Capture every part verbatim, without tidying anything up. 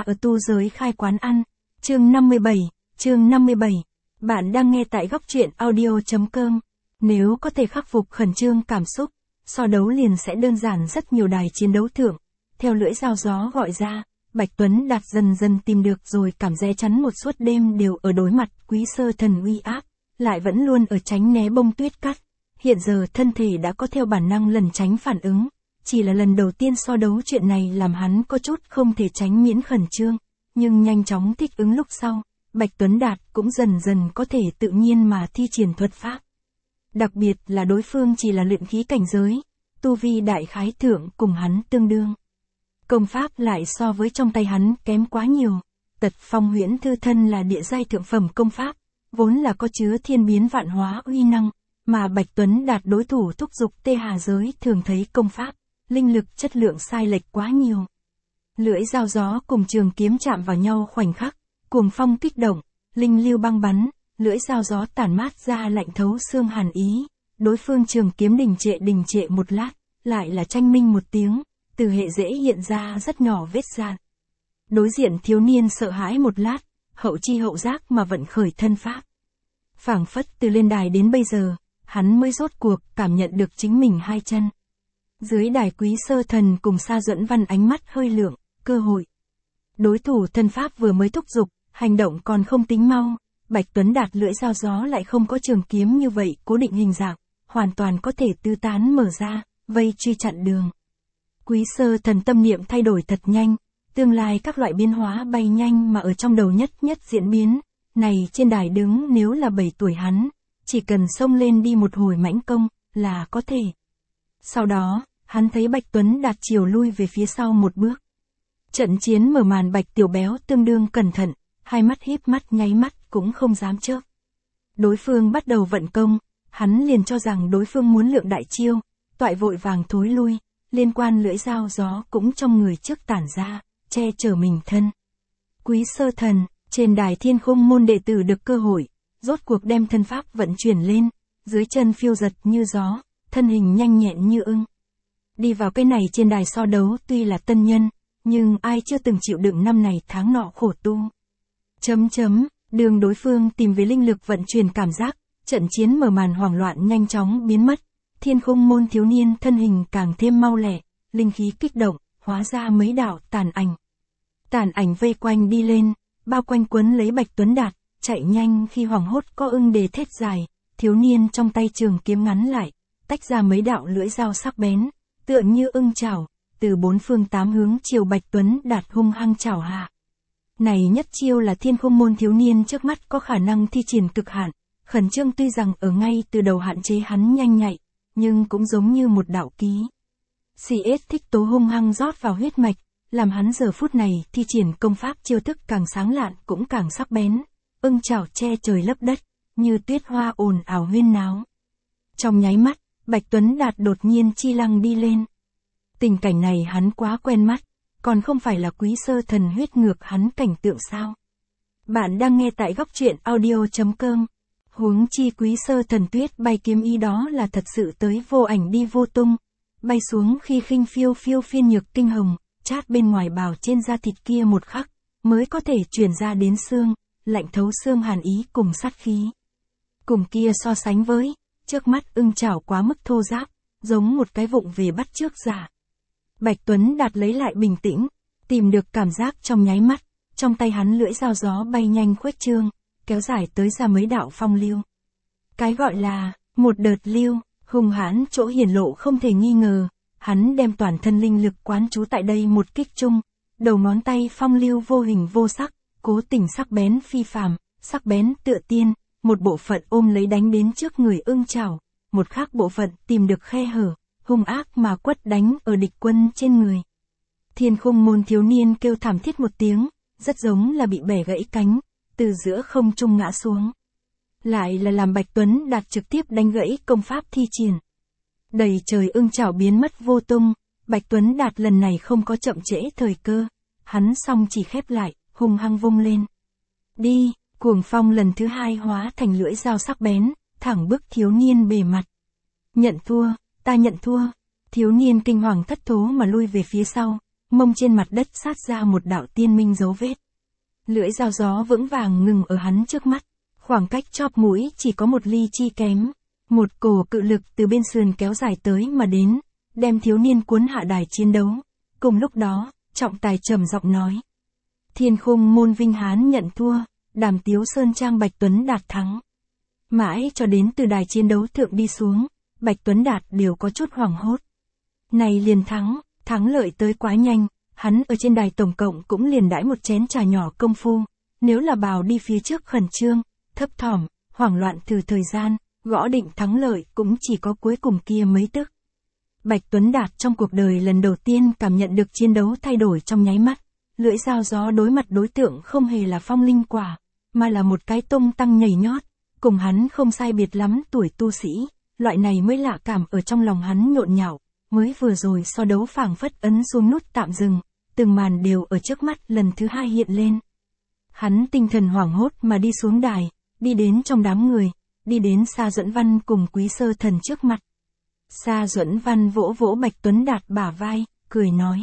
ở tu giới khai quán ăn. Chương năm mươi bảy, chương năm mươi bảy. Bạn đang nghe tại góc truyện audio.com. Nếu có thể khắc phục khẩn trương cảm xúc, so đấu liền sẽ đơn giản rất nhiều. Đài chiến đấu thượng. Theo lưỡi dao gió gọi ra, Bạch Tuấn Đạt dần dần tìm được rồi cảm giác chắn một suốt đêm đều ở đối mặt Quý Sơ Thần uy áp, lại vẫn luôn ở tránh né bông tuyết cắt. Hiện giờ thân thể đã có theo bản năng lần tránh phản ứng, chỉ là lần đầu tiên so đấu chuyện này làm hắn có chút không thể tránh miễn khẩn trương, nhưng nhanh chóng thích ứng lúc sau, Bạch Tuấn Đạt cũng dần dần có thể tự nhiên mà thi triển thuật pháp. Đặc biệt là đối phương chỉ là luyện khí cảnh giới, tu vi đại khái thượng cùng hắn tương đương. Công pháp lại so với trong tay hắn kém quá nhiều. Tật Phong Huyễn Thư thân là địa giai thượng phẩm công pháp, vốn là có chứa thiên biến vạn hóa uy năng, mà Bạch Tuấn Đạt đối thủ thúc giục Tê Hà giới thường thấy công pháp, linh lực chất lượng sai lệch quá nhiều. Lưỡi dao gió cùng trường kiếm chạm vào nhau khoảnh khắc, cuồng phong kích động, linh lưu băng bắn, lưỡi dao gió tản mát ra lạnh thấu xương hàn ý, đối phương trường kiếm đình trệ đình trệ một lát, lại là tranh minh một tiếng, từ hệ dễ hiện ra rất nhỏ vết dạn. Đối diện thiếu niên sợ hãi một lát, hậu chi hậu giác mà vận khởi thân pháp. Phảng phất từ lên đài đến bây giờ, hắn mới rốt cuộc cảm nhận được chính mình hai chân. Dưới đài Quý Sơ Thần cùng Sa Duẫn Văn ánh mắt hơi lượng, cơ hội. Đối thủ thân pháp vừa mới thúc giục, hành động còn không tính mau, Bạch Tuấn Đạt lưỡi dao gió lại không có trường kiếm như vậy cố định hình dạng, hoàn toàn có thể tứ tán mở ra, vây truy chặn đường. Quý Sơ Thần tâm niệm thay đổi thật nhanh, tương lai các loại biến hóa bay nhanh mà ở trong đầu nhất nhất diễn biến, này trên đài đứng nếu là bảy tuổi hắn, chỉ cần xông lên đi một hồi mãnh công, là có thể. Sau đó, hắn thấy Bạch Tuấn Đạt chiều lui về phía sau một bước. Trận chiến mở màn Bạch Tiểu Béo tương đương cẩn thận, hai mắt híp mắt nháy mắt cũng không dám chớp. Đối phương bắt đầu vận công, hắn liền cho rằng đối phương muốn lượng đại chiêu, toại vội vàng thối lui, liên quan lưỡi dao gió cũng trong người trước tản ra, che chở mình thân. Quý Sơ Thần, trên đài Thiên Khung môn đệ tử được cơ hội, rốt cuộc đem thân pháp vận chuyển lên, dưới chân phiêu giật như gió, thân hình nhanh nhẹn như ưng. Đi vào cái này trên đài so đấu tuy là tân nhân, nhưng ai chưa từng chịu đựng năm này tháng nọ khổ tu. Chấm chấm, đường đối phương tìm về linh lực vận chuyển cảm giác, trận chiến mở màn hoảng loạn nhanh chóng biến mất. Thiên Khung môn thiếu niên thân hình càng thêm mau lẹ, linh khí kích động, hóa ra mấy đạo tàn ảnh. Tàn ảnh vây quanh đi lên, bao quanh quấn lấy Bạch Tuấn Đạt, chạy nhanh khi hoảng hốt có ưng đề thét dài, thiếu niên trong tay trường kiếm ngắn lại, tách ra mấy đạo lưỡi dao sắc bén, tựa như ưng chảo, từ bốn phương tám hướng chiều Bạch Tuấn Đạt hung hăng chảo hạ. Này nhất chiêu là Thiên Khung môn thiếu niên trước mắt có khả năng thi triển cực hạn, khẩn trương tuy rằng ở ngay từ đầu hạn chế hắn nhanh nhạy, nhưng cũng giống như một đạo ký. xê ét thích tố hung hăng rót vào huyết mạch, làm hắn giờ phút này thi triển công pháp chiêu thức càng sáng lạn cũng càng sắc bén, ưng chảo che trời lấp đất, như tuyết hoa ồn ào huyên náo. Trong nháy mắt, Bạch Tuấn Đạt đột nhiên chi lăng đi lên. Tình cảnh này hắn quá quen mắt, còn không phải là Quý Sơ Thần huyết ngược hắn cảnh tượng sao? Bạn đang nghe tại góc truyện audio.com. Huống chi Quý Sơ Thần tuyết bay kiếm ý đó là thật sự tới vô ảnh đi vô tung, bay xuống khi khinh phiêu phiêu phiên nhược kinh hồng, chát bên ngoài bào trên da thịt kia một khắc, mới có thể truyền ra đến xương, lạnh thấu xương hàn ý cùng sát khí. Cùng kia so sánh với, trước mắt ưng chảo quá mức thô ráp, giống một cái vụng về bắt chước giả. Bạch Tuấn Đạt lấy lại bình tĩnh, tìm được cảm giác trong nháy mắt, trong tay hắn lưỡi dao gió bay nhanh khuếch trương, kéo dài tới ra mấy đạo phong lưu. Cái gọi là, một đợt lưu, hung hãn chỗ hiển lộ không thể nghi ngờ, hắn đem toàn thân linh lực quán trú tại đây một kích chung, đầu ngón tay phong lưu vô hình vô sắc, cố tình sắc bén phi phàm, sắc bén tựa tiên, một bộ phận ôm lấy đánh đến trước người ưng chảo, một khác bộ phận tìm được khe hở, hung ác mà quất đánh ở địch quân trên người. Thiên Khung môn thiếu niên kêu thảm thiết một tiếng, rất giống là bị bẻ gãy cánh, từ giữa không trung ngã xuống. Lại là làm Bạch Tuấn Đạt trực tiếp đánh gãy công pháp thi triển. Đầy trời ưng chảo biến mất vô tung, Bạch Tuấn Đạt lần này không có chậm trễ thời cơ, hắn song chỉ khép lại, hung hăng vung lên. Đi, cuồng phong lần thứ hai hóa thành lưỡi dao sắc bén, thẳng bức thiếu niên bề mặt. Nhận thua, ta nhận thua. Thiếu niên kinh hoàng thất thố mà lui về phía sau, mông trên mặt đất sát ra một đạo tiên minh dấu vết. Lưỡi dao gió vững vàng ngừng ở hắn trước mắt, khoảng cách chóp mũi chỉ có một ly chi kém. Một cổ cự lực từ bên sườn kéo dài tới mà đến, đem thiếu niên cuốn hạ đài chiến đấu. Cùng lúc đó, trọng tài trầm giọng nói. Thiên Khung môn Vinh Hán nhận thua, Đàm Tiếu Sơn Trang Bạch Tuấn Đạt thắng. Mãi cho đến từ đài chiến đấu thượng đi xuống, Bạch Tuấn Đạt đều có chút hoảng hốt. Này liền thắng, thắng lợi tới quá nhanh, hắn ở trên đài tổng cộng cũng liền đãi một chén trà nhỏ công phu, nếu là bào đi phía trước khẩn trương, thấp thỏm, hoảng loạn từ thời gian, gõ định thắng lợi cũng chỉ có cuối cùng kia mấy tức. Bạch Tuấn Đạt trong cuộc đời lần đầu tiên cảm nhận được chiến đấu thay đổi trong nháy mắt, lưỡi dao gió đối mặt đối tượng không hề là Phong Linh Quả, mà là một cái tung tăng nhảy nhót, cùng hắn không sai biệt lắm tuổi tu sĩ, loại này mới lạ cảm ở trong lòng hắn nhộn nhạo, mới vừa rồi so đấu phảng phất ấn xuống nút tạm dừng, từng màn đều ở trước mắt lần thứ hai hiện lên. Hắn tinh thần hoảng hốt mà đi xuống đài, đi đến trong đám người, đi đến Sa Duẫn Văn cùng Quý Sơ Thần trước mặt. Sa Duẫn Văn vỗ vỗ Bạch Tuấn Đạt bả vai, cười nói.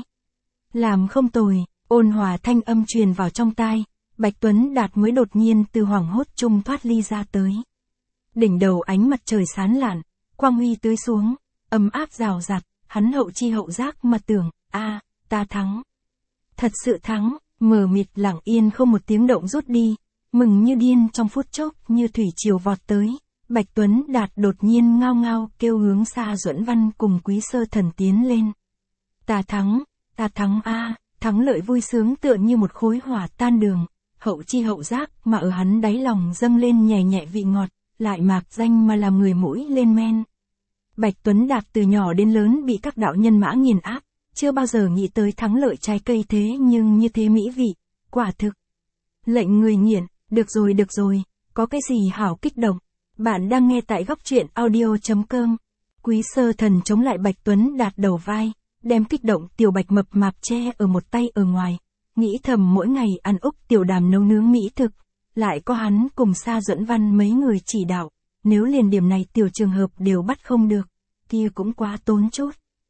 Làm không tồi, ôn hòa thanh âm truyền vào trong tai, Bạch Tuấn Đạt mới đột nhiên từ hoảng hốt chung thoát ly ra tới. Đỉnh đầu ánh mặt trời sáng lạn, quang huy tưới xuống, ấm áp rào rạt, hắn hậu chi hậu giác mà tưởng, a, ta thắng. Thật sự thắng, mờ mịt lặng yên không một tiếng động rút đi, mừng như điên trong phút chốc như thủy triều vọt tới. Bạch Tuấn Đạt đột nhiên ngao ngao kêu hướng Sa Duẫn Văn cùng Quý Sơ Thần tiến lên. Ta thắng, ta thắng a, thắng lợi vui sướng tựa như một khối hỏa tan đường, hậu chi hậu giác mà ở hắn đáy lòng dâng lên nhẹ nhẹ vị ngọt, lại mạc danh mà làm người mũi lên men. Bạch Tuấn Đạt từ nhỏ đến lớn bị các đạo nhân mã nghiền áp, chưa bao giờ nghĩ tới thắng lợi trái cây thế nhưng như thế mỹ vị, quả thực. Lệnh người nghiện, được rồi được rồi, có cái gì hảo kích động. Bạn đang nghe tại góc truyện audio chấm com. Quý Sơ Thần chống lại Bạch Tuấn Đạt đầu vai, đem kích động tiểu bạch mập mạp che ở một tay ở ngoài, nghĩ thầm mỗi ngày ăn Úc Tiểu Đàm nấu nướng mỹ thực, lại có hắn cùng Sa Duẫn Văn mấy người chỉ đạo, nếu liền điểm này tiểu trường hợp đều bắt không được, kia cũng quá tốn chút.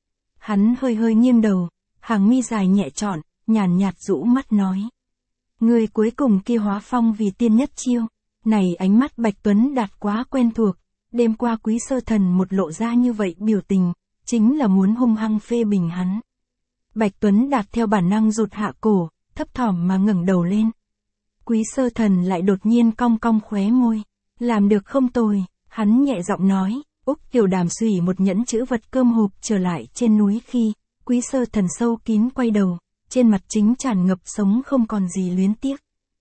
Hắn hơi hơi nghiêng đầu, hàng mi dài nhẹ trọn, nhàn nhạt rũ mắt nói. Người cuối cùng kia hóa phong vì tiên nhất chiêu. Này ánh mắt Bạch Tuấn Đạt quá quen thuộc, đêm qua Quý Sơ Thần một lộ ra như vậy biểu tình, chính là muốn hung hăng phê bình hắn. Bạch Tuấn Đạt theo bản năng rụt hạ cổ, thấp thỏm mà ngẩng đầu lên. Quý Sơ Thần lại đột nhiên cong cong khóe môi, làm được không tồi, hắn nhẹ giọng nói. Úc Tiểu Đàm xùy một nhẫn chữ vật cơm hộp trở lại trên núi khi, Quý Sơ Thần sâu kín quay đầu, trên mặt chính tràn ngập sống không còn gì luyến tiếc.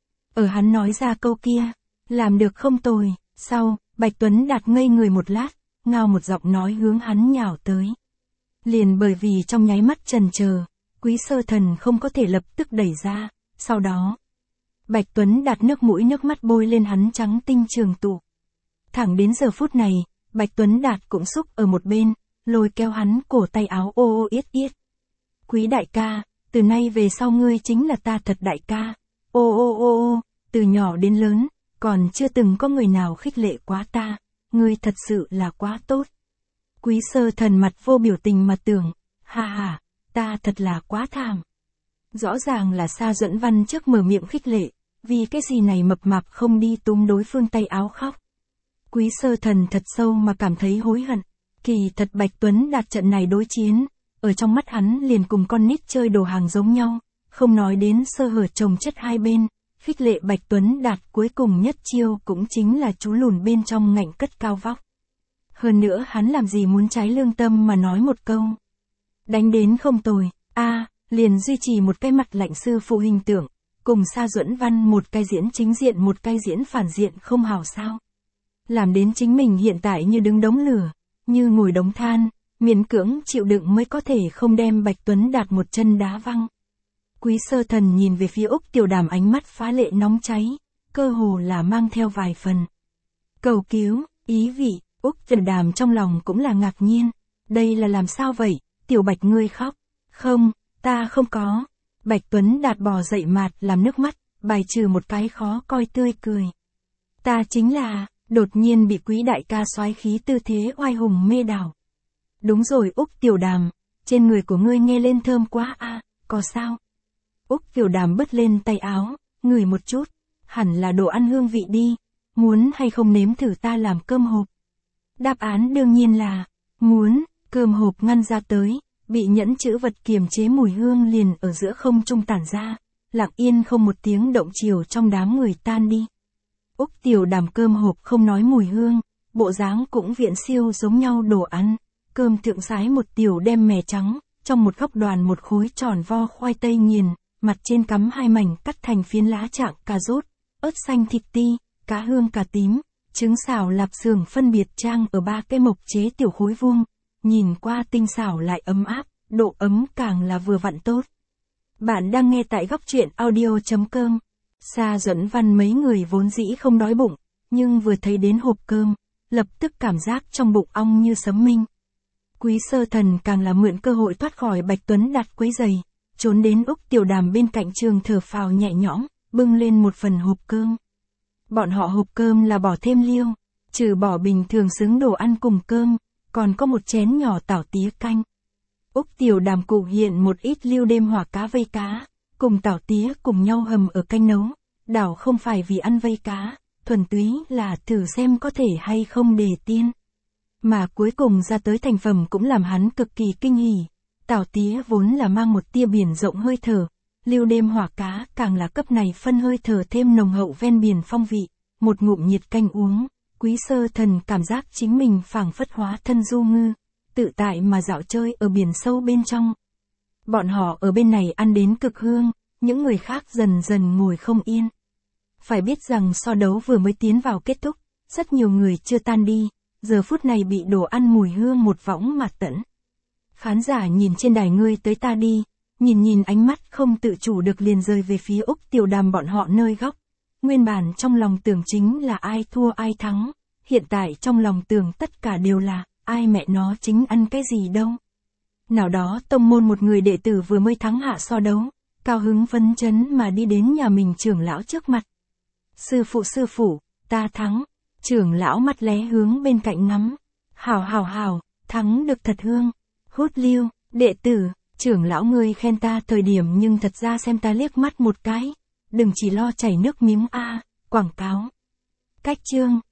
Ở hắn nói ra câu kia, làm được không tồi, sau, Bạch Tuấn Đạt ngây người một lát, ngao một giọng nói hướng hắn nhào tới. Liền bởi vì trong nháy mắt chần chờ, Quý Sơ Thần không có thể lập tức đẩy ra, sau đó, Bạch Tuấn Đạt nước mũi nước mắt bôi lên hắn trắng tinh trường tụ. Thẳng đến giờ phút này, Bạch Tuấn Đạt cũng xúc ở một bên, lôi kéo hắn cổ tay áo ô ô yết yết. Quý đại ca, từ nay về sau ngươi chính là ta thật đại ca. Ô ô ô ô, từ nhỏ đến lớn, còn chưa từng có người nào khích lệ quá ta, ngươi thật sự là quá tốt. Quý Sơ Thần mặt vô biểu tình mà tưởng, ha ha, ta thật là quá thảm. Rõ ràng là Sa Duẫn Văn trước mở miệng khích lệ, vì cái gì này mập mạp không đi túm đối phương tay áo khóc. Quý Sơ Thần thật sâu mà cảm thấy hối hận, kỳ thật Bạch Tuấn Đạt trận này đối chiến, ở trong mắt hắn liền cùng con nít chơi đồ hàng giống nhau, không nói đến sơ hở chồng chất hai bên, khích lệ Bạch Tuấn Đạt cuối cùng nhất chiêu cũng chính là chú lùn bên trong ngạnh cất cao vóc. Hơn nữa hắn làm gì muốn trái lương tâm mà nói một câu. Đánh đến không tồi, a à, liền duy trì một cái mặt lạnh sư phụ hình tượng, cùng Sa Duẫn Văn một cái diễn chính diện một cái diễn phản diện không hảo sao. Làm đến chính mình hiện tại như đứng đống lửa, như ngồi đống than, miễn cưỡng chịu đựng mới có thể không đem Bạch Tuấn Đạt một chân đá văng. Quý Sơ Thần nhìn về phía Úc Tiểu Đàm ánh mắt phá lệ nóng cháy, cơ hồ là mang theo vài phần cầu cứu, ý vị. Úc Tiểu Đàm trong lòng cũng là ngạc nhiên, đây là làm sao vậy, Tiểu Bạch ngươi khóc, không, ta không có. Bạch Tuấn Đạt bò dậy mạt làm nước mắt, bài trừ một cái khó coi tươi cười. Ta chính là, đột nhiên bị Quý đại ca soái khí tư thế oai hùng mê đảo. Đúng rồi Úc Tiểu Đàm, trên người của ngươi nghe lên thơm quá a, à, có sao? Úc Tiểu Đàm bứt lên tay áo, ngửi một chút, hẳn là đồ ăn hương vị đi, muốn hay không nếm thử ta làm cơm hộp? Đáp án đương nhiên là, muốn, cơm hộp ngăn ra tới, bị nhẫn chữ vật kiềm chế mùi hương liền ở giữa không trung tản ra, lặng yên không một tiếng động chiều trong đám người tan đi. Úc Tiểu Đàm cơm hộp không nói mùi hương, bộ dáng cũng viện siêu giống nhau đồ ăn, cơm thượng sái một tiểu đem mè trắng, trong một góc đoàn một khối tròn vo khoai tây nghiền, mặt trên cắm hai mảnh cắt thành phiến lá trạng cà rốt, ớt xanh thịt ti, cá hương cà tím, trứng xào lạp xưởng phân biệt trang ở ba cái mộc chế tiểu khối vuông, nhìn qua tinh xảo lại ấm áp, độ ấm càng là vừa vặn tốt. Bạn đang nghe tại góc truyện audio.com. Sa Duẫn Văn mấy người vốn dĩ không đói bụng, nhưng vừa thấy đến hộp cơm, lập tức cảm giác trong bụng ong như sấm minh. Quý Sơ Thần càng là mượn cơ hội thoát khỏi Bạch Tuấn Đạt quấy giày, trốn đến Úc Tiểu Đàm bên cạnh trường thở phào nhẹ nhõm, bưng lên một phần hộp cơm. Bọn họ hộp cơm là bỏ thêm liêu, trừ bỏ bình thường xứng đồ ăn cùng cơm, còn có một chén nhỏ tảo tía canh. Úc Tiểu Đàm cụ hiện một ít liêu đêm hỏa cá vây cá, cùng tảo tía cùng nhau hầm ở canh nấu, đảo không phải vì ăn vây cá, thuần túy là thử xem có thể hay không đề tiên. Mà cuối cùng ra tới thành phẩm cũng làm hắn cực kỳ kinh hỉ, tảo tía vốn là mang một tia biển rộng hơi thở, liêu đêm hỏa cá càng là cấp này phân hơi thở thêm nồng hậu ven biển phong vị, một ngụm nhiệt canh uống, Quý Sơ Thần cảm giác chính mình phảng phất hóa thân du ngư, tự tại mà dạo chơi ở biển sâu bên trong. Bọn họ ở bên này ăn đến cực hương, những người khác dần dần ngồi không yên. Phải biết rằng so đấu vừa mới tiến vào kết thúc, rất nhiều người chưa tan đi, giờ phút này bị đồ ăn mùi hương một võng mà tận. Khán giả nhìn trên đài ngươi tới ta đi, nhìn nhìn ánh mắt không tự chủ được liền rơi về phía Úc Tiểu Đàm bọn họ nơi góc. Nguyên bản trong lòng tưởng chính là ai thua ai thắng, hiện tại trong lòng tưởng tất cả đều là, ai mẹ nó chính ăn cái gì đâu. Nào đó tông môn một người đệ tử vừa mới thắng hạ so đấu, cao hứng phấn chấn mà đi đến nhà mình trưởng lão trước mặt. Sư phụ sư phụ, ta thắng, trưởng lão mắt lé hướng bên cạnh ngắm. Hào hào hào, thắng được thật hương. Hút liêu, đệ tử, trưởng lão ngươi khen ta thời điểm nhưng thật ra xem ta liếc mắt một cái. Đừng chỉ lo chảy nước miếng a, quảng cáo. Cách chương.